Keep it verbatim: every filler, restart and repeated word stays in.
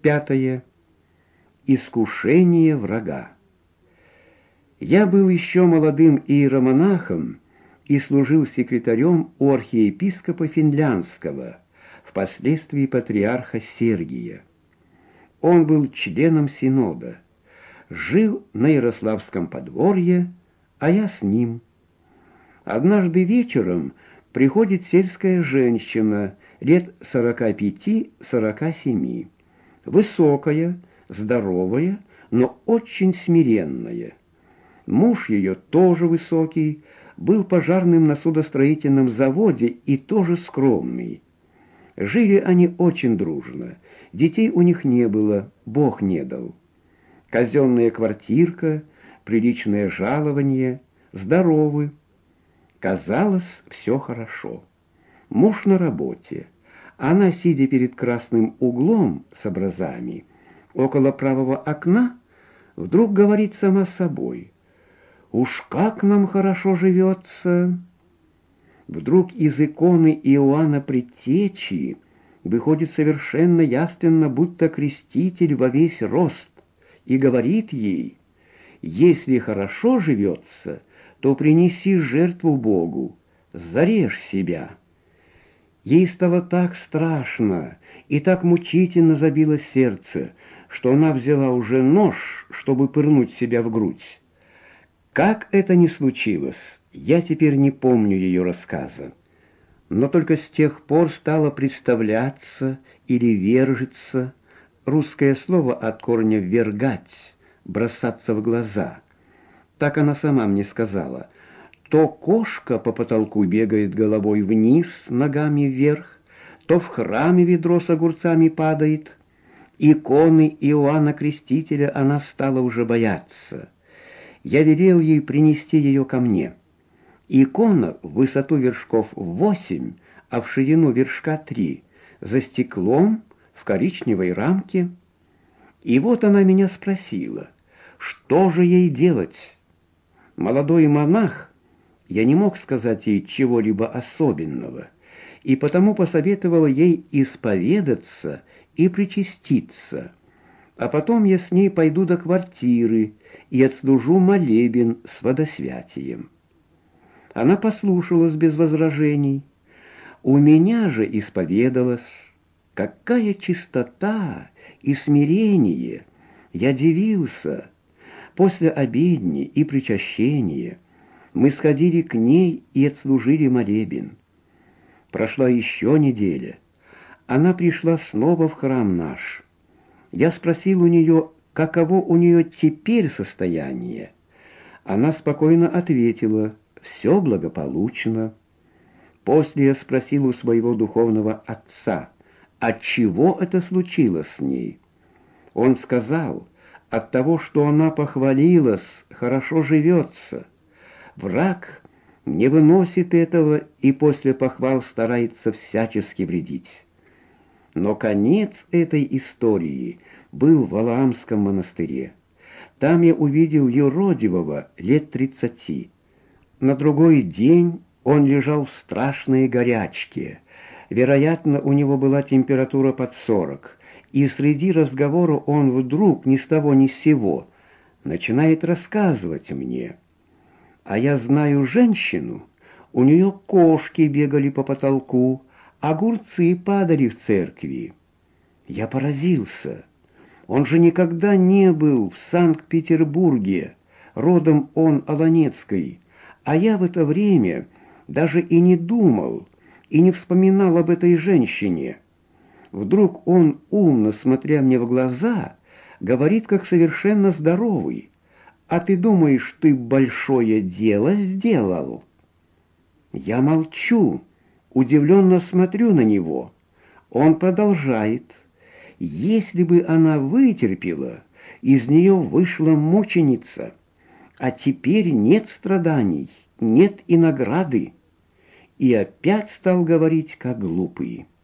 Пятое. Искушение врага. Я был еще молодым иеромонахом и служил секретарем у архиепископа Финляндского, впоследствии патриарха Сергия. Он был членом синода, жил на Ярославском подворье, а я с ним. Однажды вечером приходит сельская женщина лет сорока пяти-сорока семи, высокая, здоровая, но очень смиренная. Муж ее тоже высокий, был пожарным на судостроительном заводе и тоже скромный. Жили они очень дружно, детей у них не было, Бог не дал. Казенная квартирка, приличное жалование, здоровы. Казалось, все хорошо. Муж на работе, она, сидя перед красным углом с образами, около правого окна, вдруг говорит сама собой: «Уж как нам хорошо живется!» Вдруг из иконы Иоанна Предтечи выходит совершенно явственно, будто креститель во весь рост, и говорит ей: «Если хорошо живется, то принеси жертву Богу, зарежь себя». Ей стало так страшно и так мучительно забилось сердце, что она взяла уже нож, чтобы пырнуть себя в грудь. Как это ни случилось, я теперь не помню ее рассказа, но только с тех пор стало представляться или вержиться, русское слово от корня «вергать», бросаться в глаза. Так она сама мне сказала: то кошка по потолку бегает головой вниз, ногами вверх, то в храме ведро с огурцами падает. Иконы Иоанна Крестителя она стала уже бояться. Я велел ей принести ее ко мне. Икона в высоту вершков восемь, а в ширину вершка три, за стеклом, в коричневой рамке. И вот она меня спросила, что же ей делать. Молодой монах, я не мог сказать ей чего-либо особенного, и потому посоветовал ей исповедаться и причаститься, а потом я с ней пойду до квартиры и отслужу молебен с водосвятием. Она послушалась без возражений. У меня же исповедалась. Какая чистота и смирение! Я дивился. После обедни и причащения мы сходили к ней и отслужили молебен. Прошла еще неделя. Она пришла снова в храм наш. Я спросил у нее, каково у нее теперь состояние. Она спокойно ответила: все благополучно. После я спросил у своего духовного отца, отчего это случилось с ней. Он сказал: от того, что она похвалилась, хорошо живется. Враг не выносит этого и после похвал старается всячески вредить. Но конец этой истории был в Валаамском монастыре. Там я увидел юродивого лет тридцати. На другой день он лежал в страшной горячке. Вероятно, у него была температура под сорок, и среди разговора он вдруг ни с того ни с сего начинает рассказывать мне. А я знаю женщину, у нее кошки бегали по потолку, огурцы падали в церкви. Я поразился. Он же никогда не был в Санкт-Петербурге, родом он Оланецкий, а я в это время даже и не думал, и не вспоминал об этой женщине. Вдруг он, умно смотря мне в глаза, говорит, как совершенно здоровый: «А ты думаешь, ты большое дело сделал?» Я молчу, удивленно смотрю на него. Он продолжает: «Если бы она вытерпела, из нее вышла мученица, а теперь нет страданий, нет и награды». И опять стал говорить, как глупый.